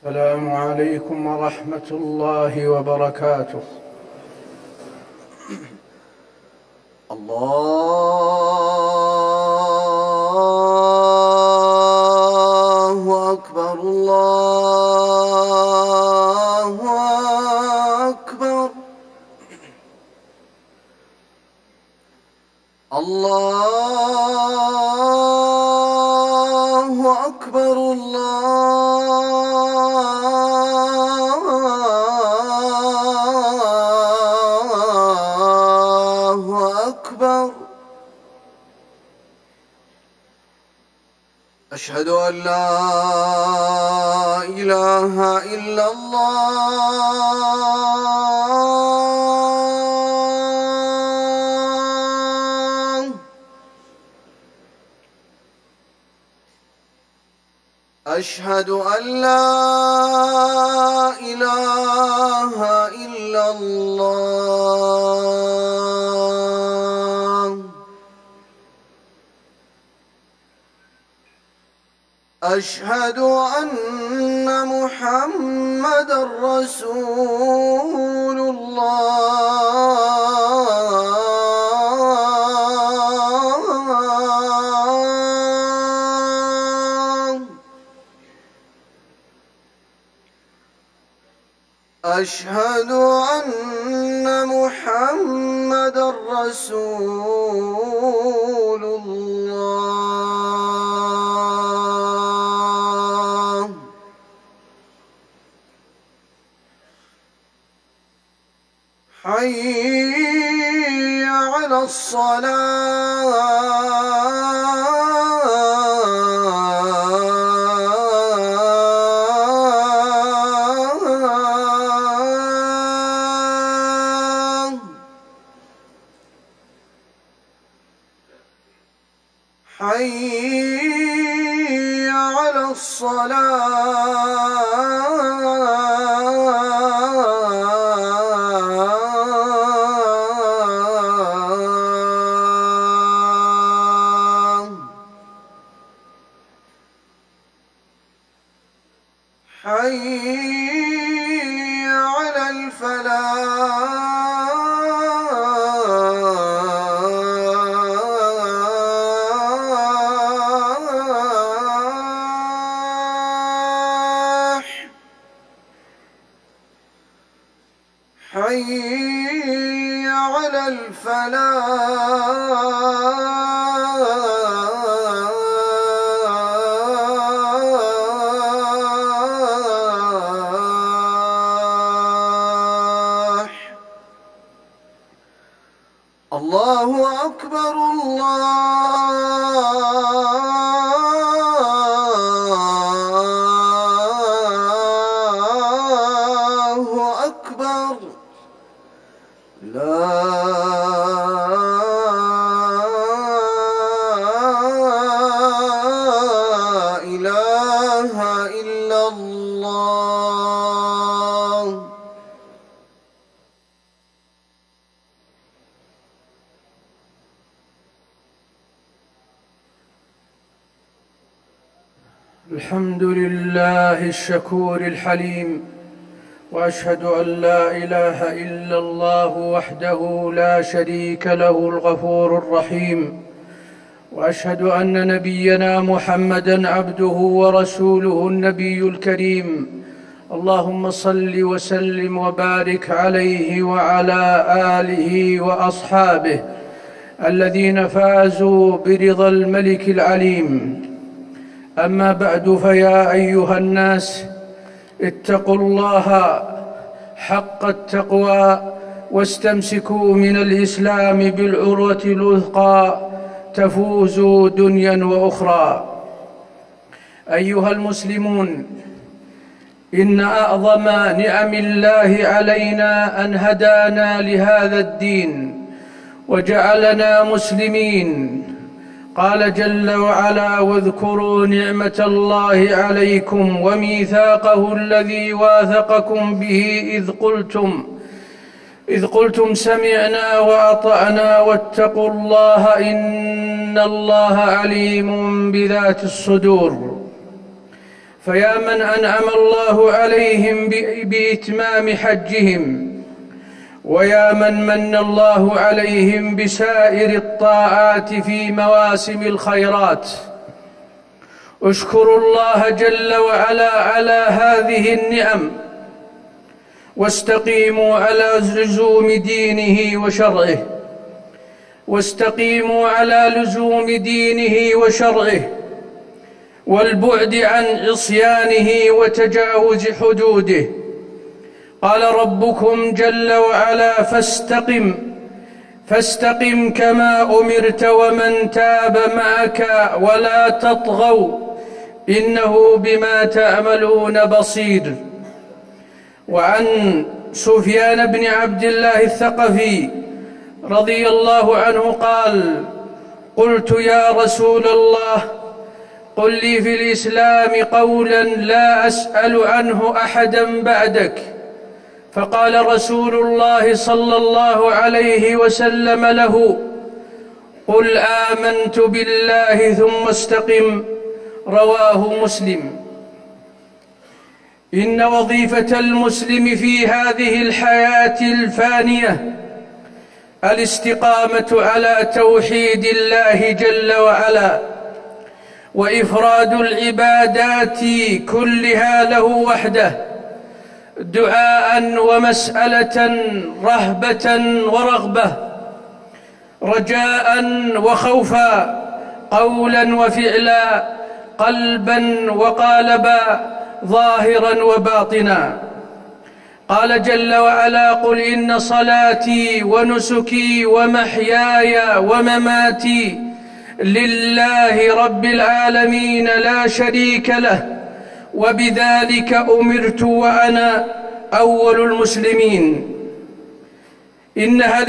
السلام عليكم ورحمة الله وبركاته. الله أكبر الله أكبر الله أكبر الله أكبر. أشهد أن لا إله إلا الله. أشهد أن لا إله إلا الله. أشهد أن محمدًا رسول الله. أشهد أن محمدًا رسول الله. حي على الصلاة. حي على الصلاة. حي على الفلاح. حي على الفلاح. الله أكبر الله أكبر. لا إله إلا الله. الحمد لله الشكور الحليم، وأشهد أن لا إله إلا الله وحده لا شريك له الغفور الرحيم، وأشهد أن نبينا محمدًا عبده ورسوله النبي الكريم. اللهم صل وسلم وبارك عليه وعلى آله وأصحابه الذين فازوا برضا الملك العليم. أما بعد، فيا أيها الناس، اتقوا الله حق التقوى واستمسكوا من الإسلام بالعروة الوثقى تفوزوا دنيا وأخرى. أيها المسلمون، إن أعظم نعم الله علينا أن هدانا لهذا الدين وجعلنا مسلمين. قال جل وعلا: واذكروا نعمة الله عليكم وميثاقه الذي واثقكم به إذ قلتم سمعنا وأطعنا واتقوا الله إن الله عليم بذات الصدور. فيا من أنعم الله عليهم بإتمام حجهم، ويا من من الله عليهم بسائر الطاعات في مواسم الخيرات، اشكروا الله جل وعلا على هذه النعم، واستقيموا على لزوم دينه وشرعه، واستقيموا على لزوم دينه وشرعه والبعد عن عصيانه وتجاوز حدوده. قال ربكم جل وعلا: فاستقم كما أمرت ومن تاب معك ولا تطغوا إنه بما تعملون بصير. وعن سفيان بن عبد الله الثقفي رضي الله عنه قال: قلت يا رسول الله قل لي في الإسلام قولا لا أسأل عنه أحدا بعدك. فقال رسول الله صلى الله عليه وسلم له: قل آمنت بالله ثم استقم. رواه مسلم. إن وظيفة المسلم في هذه الحياة الفانية الاستقامة على توحيد الله جل وعلا، وإفراد العبادات كلها له وحده، دعاء ومسألة، رهبة ورغبة، رجاء وخوفا، قولا وفعلا، قلبا وقالبا، ظاهرا وباطنا. قال جل وعلا: قل إن صلاتي ونسكي ومحياي ومماتي لله رب العالمين لا شريك له وبذلك أمرت وأنا أول المسلمين. إنها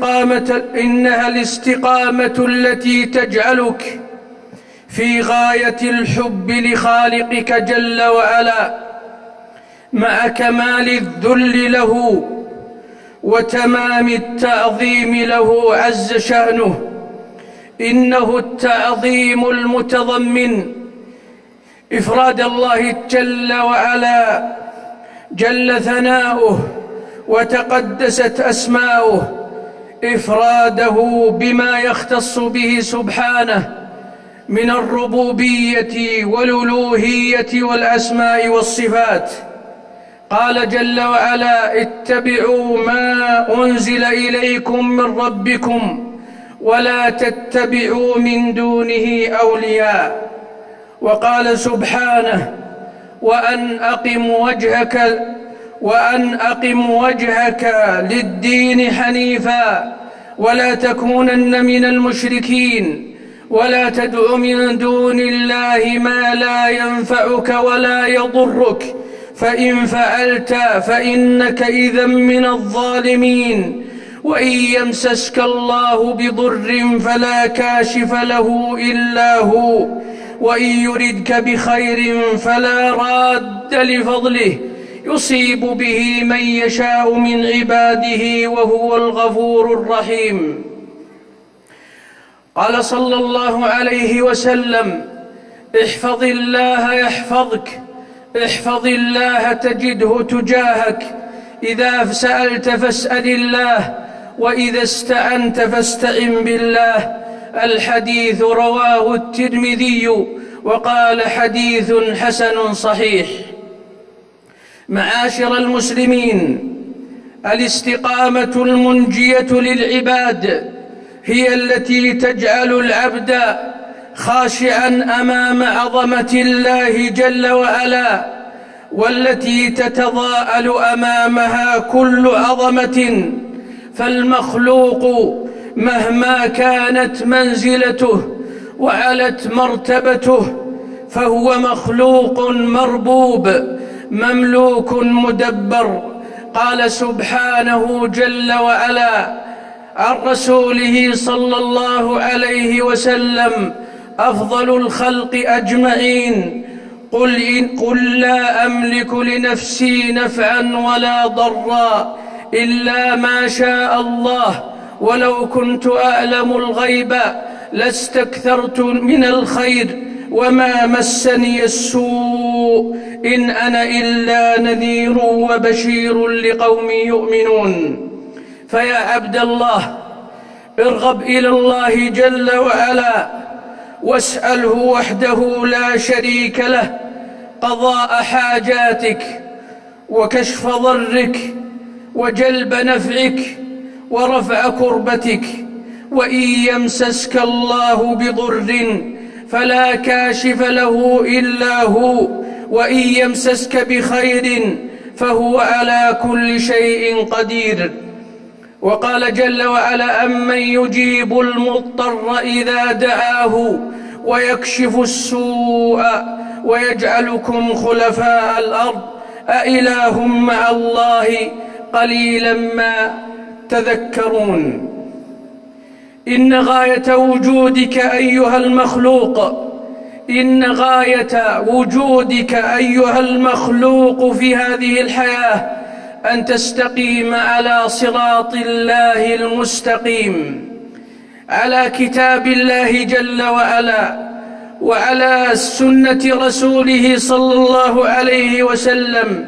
الاستقامة التي تجعلك في غاية الحب لخالقك جل وعلا، مع كمال الذل له وتمام التعظيم له عز شأنه. إنه التعظيم المتضمن إفراد الله جل وعلا، جل ثناؤه وتقدست أسماؤه، إفراده بما يختص به سبحانه من الربوبية والألوهية والأسماء والصفات. قال جل وعلا: اتبعوا ما أنزل إليكم من ربكم ولا تتبعوا من دونه أولياء. وقال سبحانه: وأن أقم وجهك للدين حنيفا ولا تكونن من المشركين ولا تدع من دون الله ما لا ينفعك ولا يضرك فإن فعلت فإنك إذا من الظالمين. وإن يمسسك الله بضر فلا كاشف له إلا هو وإن يردك بخير فلا راد لفضله يصيب به من يشاء من عباده وهو الغفور الرحيم. قال صلى الله عليه وسلم: احفظ الله يحفظك، احفظ الله تجده تجاهك، إذا سألت فاسأل الله وإذا استعنت فاستعن بالله. الحديث رواه الترمذي وقال: حديث حسن صحيح. معاشر المسلمين، الاستقامة المنجية للعباد هي التي تجعل العبد خاشعا أمام عظمة الله جل وعلا، والتي تتضاءل أمامها كل عظمة. فالمخلوق مهما كانت منزلته وعلت مرتبته فهو مخلوق مربوب مملوك مدبر. قال سبحانه جل وعلا عن رسوله صلى الله عليه وسلم: أفضل الخلق أجمعين قل لا أملك لنفسي نفعا ولا ضرا إلا ما شاء الله ولو كنت أعلم الغيب لاستكثرت من الخير وما مسني السوء تقولوا إن أنا إلا نذير وبشير لقوم يؤمنون. فيا عبد الله، ارغب إلى الله جل وعلا واسأله وحده لا شريك له قضاء حاجاتك وكشف ضرك وجلب نفعك ورفع كربتك. وإن يمسسك الله بضر فلا كاشف له إلا هو، وإن يمسسك بخير فهو على كل شيء قدير. وقال جل وعلا: أمن يجيب المضطر إذا دعاه ويكشف السوء ويجعلكم خلفاء الأرض أإله مع الله قليلا ما تذكرون. إن غاية وجودك أيها المخلوق في هذه الحياة أن تستقيم على صراط الله المستقيم، على كتاب الله جل وعلا وعلى سنة رسوله صلى الله عليه وسلم.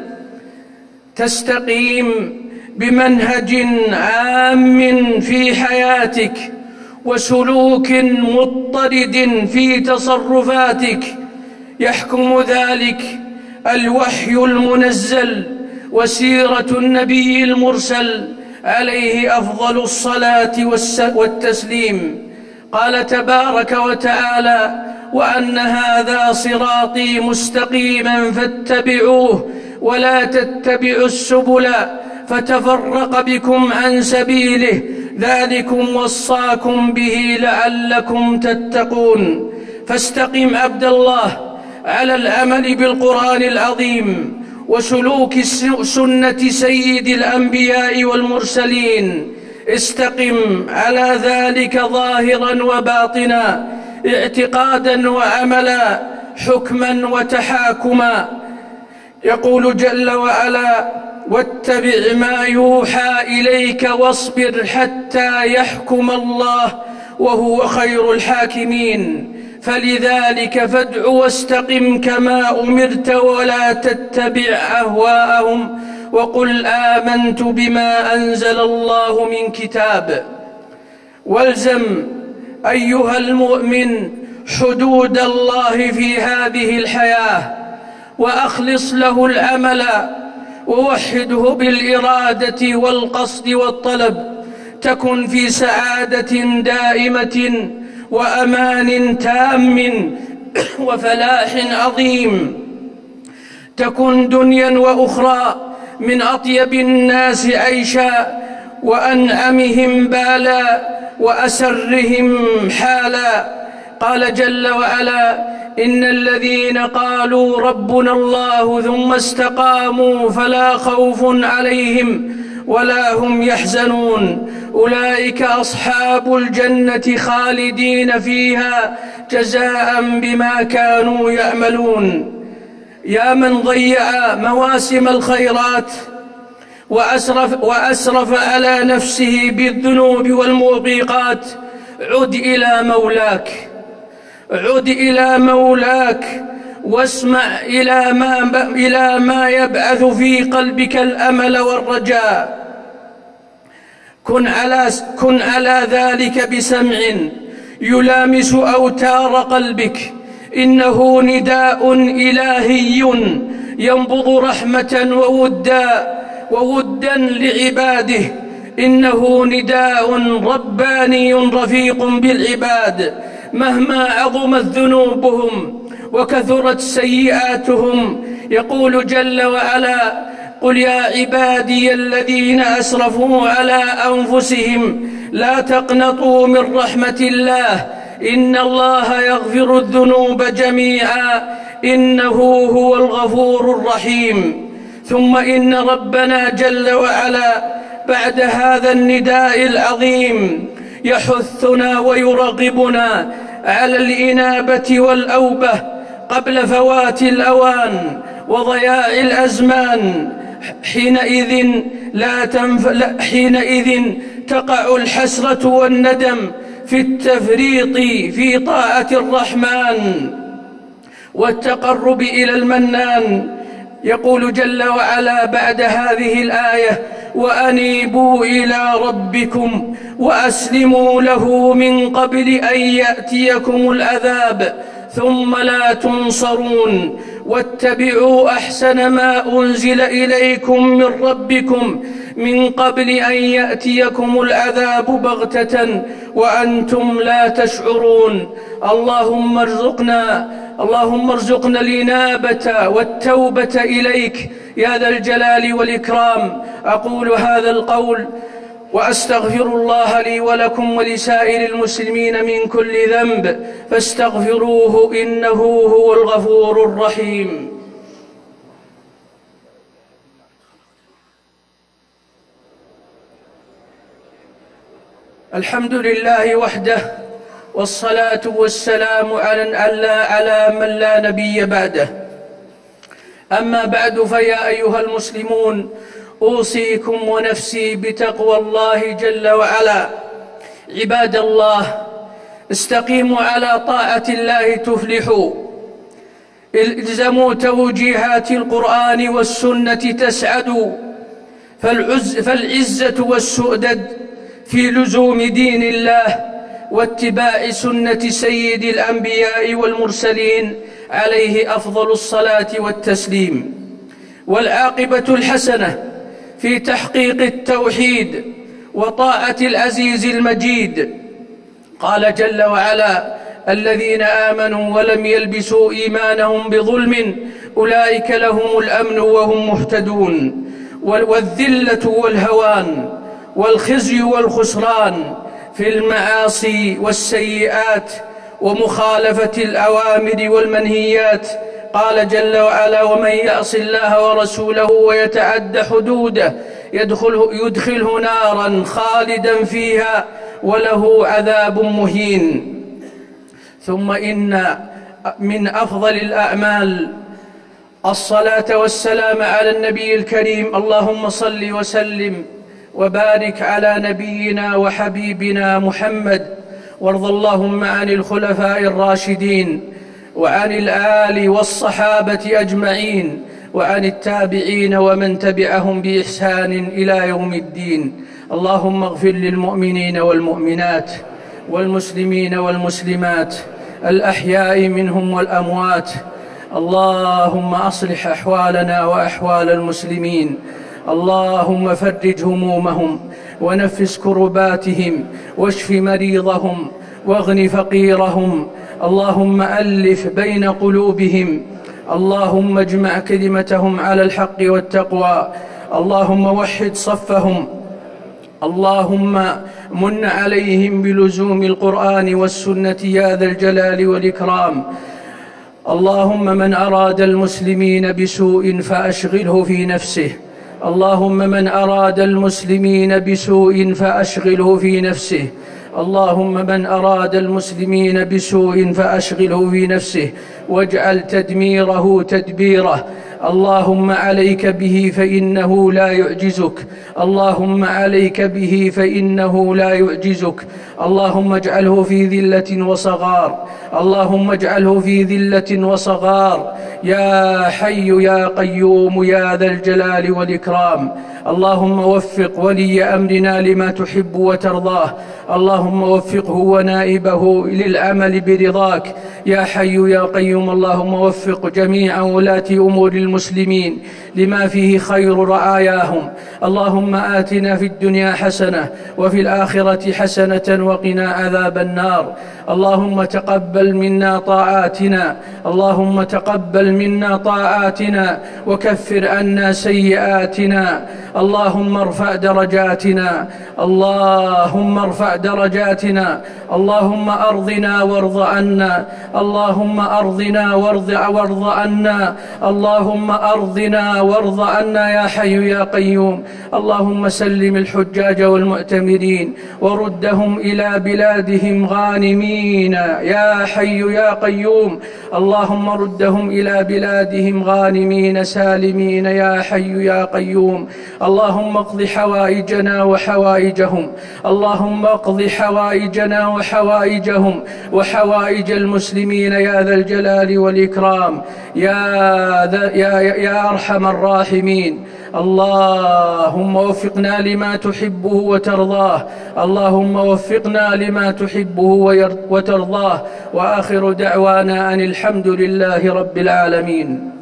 تستقيم بمنهج عام في حياتك وسلوك مضطرد في تصرفاتك، يحكم ذلك الوحي المنزل وسيرة النبي المرسل عليه أفضل الصلاة والتسليم. قال تبارك وتعالى: وأن هذا صراطي مستقيما فاتبعوه ولا تتبعوا السبل فتفرق بكم عن سبيله ذلكم وصاكم به لعلكم تتقون. فاستقم عبد الله على العمل بالقرآن العظيم وسلوك سنة سيد الأنبياء والمرسلين. استقم على ذلك ظاهرا وباطنا، اعتقادا وعملا، حكما وتحاكما. يقول جل وعلا: واتبع ما يوحى إليك واصبر حتى يحكم الله وهو خير الحاكمين. فلذلك فادع واستقم كما أمرت ولا تتبع أهواءهم وقل آمنت بما أنزل الله من كتاب. والزم أيها المؤمن حدود الله في هذه الحياة وأخلص له العمل ووحده بالإرادة والقصد والطلب، تكن في سعادة دائمة وأمان تام وفلاح عظيم. تكن دنيا وأخرى من أطيب الناس عيشا وأنعمهم بالا وأسرهم حالا. قال جل وعلا: إن الذين قالوا ربنا الله ثم استقاموا فلا خوف عليهم ولا هم يحزنون أولئك أصحاب الجنة خالدين فيها جزاء بما كانوا يعملون. يا من ضيع مواسم الخيرات وأسرف على نفسه بالذنوب والموبقات، عد إلى مولاك واسمع إلى ما يبعث في قلبك الأمل والرجاء. كن على ذلك بسمع يلامس أوتار قلبك، إنه نداء إلهي ينبض رحمة وودا لعباده، إنه نداء رباني رفيق بالعباد. مهما عظمت ذنوبهم وكثرت سيئاتهم، يقول جل وعلا: قل يا عبادي الذين أسرفوا على أنفسهم لا تقنطوا من رحمة الله إن الله يغفر الذنوب جميعا إنه هو الغفور الرحيم. ثم إن ربنا جل وعلا بعد هذا النداء العظيم يحثنا ويرغبنا على الإنابة والأوبة قبل فوات الأوان وضياع الأزمان. حينئذ تقع الحسرة والندم في التفريط في طاعة الرحمن. والتقرب إلى المنان. يقول جل وعلا بعد هذه الآية: وأنيبوا إلى ربكم وأسلموا له من قبل أن يأتيكم العذاب ثم لا تنصرون واتبعوا أحسن ما أنزل إليكم من ربكم من قبل أن يأتيكم العذاب بغتة وأنتم لا تشعرون. اللهم ارزقنا الإنابة والتوبة إليك يا ذا الجلال والإكرام. أقول هذا القول وأستغفر الله لي ولكم ولسائر المسلمين من كل ذنب فاستغفروه إنه هو الغفور الرحيم. الحمد لله وحده، والصلاة والسلام على من لا نبي بعده. أما بعد، فيا أيها المسلمون، أوصيكم ونفسي بتقوى الله جل وعلا. عباد الله، استقيموا على طاعة الله تفلحوا، الزموا توجيهات القرآن والسنة تسعدوا، فالعزة والسؤدد في لزوم دين الله واتباع سنة سيد الأنبياء والمرسلين عليه أفضل الصلاة والتسليم. والعاقبة الحسنة في تحقيق التوحيد وطاعة العزيز المجيد. قال جل وعلا: الذين آمنوا ولم يلبسوا إيمانهم بظلم أولئك لهم الأمن وهم مهتدون. والذلة والهوان والخزي والخسران في المعاصي والسيئات ومخالفة الأوامر والمنهيات. قال جل وعلا: ومن يعص الله ورسوله ويتعد حدوده يدخله نارا خالدا فيها وله عذاب مهين. ثم إن من أفضل الأعمال الصلاة والسلام على النبي الكريم. اللهم صل وسلم وبارك على نبينا وحبيبنا محمد، وارض اللهم عن الخلفاء الراشدين وعن الآل والصحابة أجمعين وعن التابعين ومن تبعهم بإحسان إلى يوم الدين. اللهم اغفر للمؤمنين والمؤمنات والمسلمين والمسلمات الأحياء منهم والأموات. اللهم أصلح أحوالنا وأحوال المسلمين. اللهم فرج همومهم ونفس كرباتهم واشف مريضهم واغن فقيرهم. اللهم ألف بين قلوبهم. اللهم اجمع كلمتهم على الحق والتقوى. اللهم وحد صفهم. اللهم من عليهم بلزوم القرآن والسنة يا ذا الجلال والإكرام. اللهم من أراد المسلمين بسوء فأشغله في نفسه. اللهم من أراد المسلمين بسوء فأشغله في نفسه. اللهم من أراد المسلمين بسوء فأشغله في نفسه واجعل تدميره تدبيره. اللهم عليك به فإنه لا يعجزك. اللهم عليك به فإنه لا يعجزك. اللهم اجعله في ذلة وصغار. اللهم اجعله في ذلة وصغار يا حي يا قيوم يا ذا الجلال والإكرام. اللهم وفق ولي أمرنا لما تحب وترضاه. اللهم وفقه ونائبه للعمل برضاك يا حي يا قيوم. اللهم وفق جميع ولاة أمور المسلمين لما فيه خير رعاياهم. اللهم آتنا في الدنيا حسنة وفي الآخرة حسنة وقنا عذاب النار. اللهم تقبل منا طاعاتنا. اللهم تقبل منا طاعاتنا وكفر عنا سيئاتنا. اللهم ارفع درجاتنا. اللهم ارفع درجاتنا. اللهم أرضنا وارض عنا. اللهم أرضنا وارض عنا. اللهم أرضنا وارض عنا يا حي يا قيوم. اللهم سلم الحجاج والمعتمرين وردهم إلى بلادهم غانمين يا حي يا قيوم. اللهم ردهم إلى بلادهم غانمين سالمين يا حي يا قيوم. اللهم اقض حوائجنا وحوائجهم. اللهم اقض حوائجنا وحوائجهم وحوائج المسلمين المسلمين يا ذا الجلال والإكرام يا أرحم الراحمين. اللهم وفقنا لما تحبه وترضاه، اللهم وفقنا لما تحبه وترضاه. وآخر دعوانا أن الحمد لله رب العالمين.